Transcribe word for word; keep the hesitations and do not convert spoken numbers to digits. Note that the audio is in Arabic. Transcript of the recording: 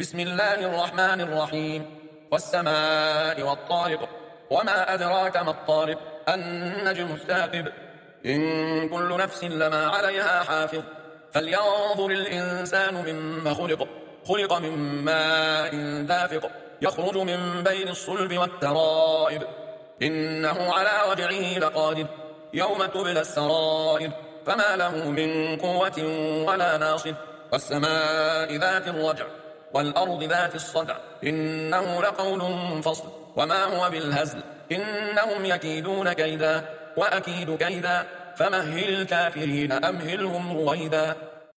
بسم الله الرحمن الرحيم والسماء والطارق وما أدراك ما الطارق النجم الثاقب إن كل نفس لما عليها حافظ فلينظر الإنسان مما خلق خلق من ماء دافق يخرج من بين الصلب والترائب إنه على رجعه لقادر يوم تبلى السرائر فما له من قوة ولا ناصر والسماء ذات الرجع والأرض ذات الصدع إنه لقول فصل وما هو بالهزل إنهم يكيدون كيدا وأكيد كيدا فمهل الكافرين أمهلهم رويدا.